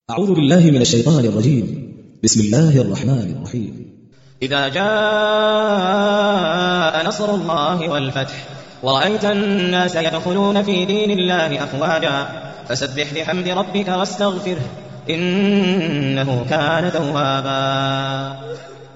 أعوذ بالله من الشيطان الرجيم. بسم الله الرحمن الرحيم. إذا جاء نصر الله والفتح ورأيت الناس يدخلون في دين الله أفواجا فسبح بحمد ربك واستغفره إنه كان توابا.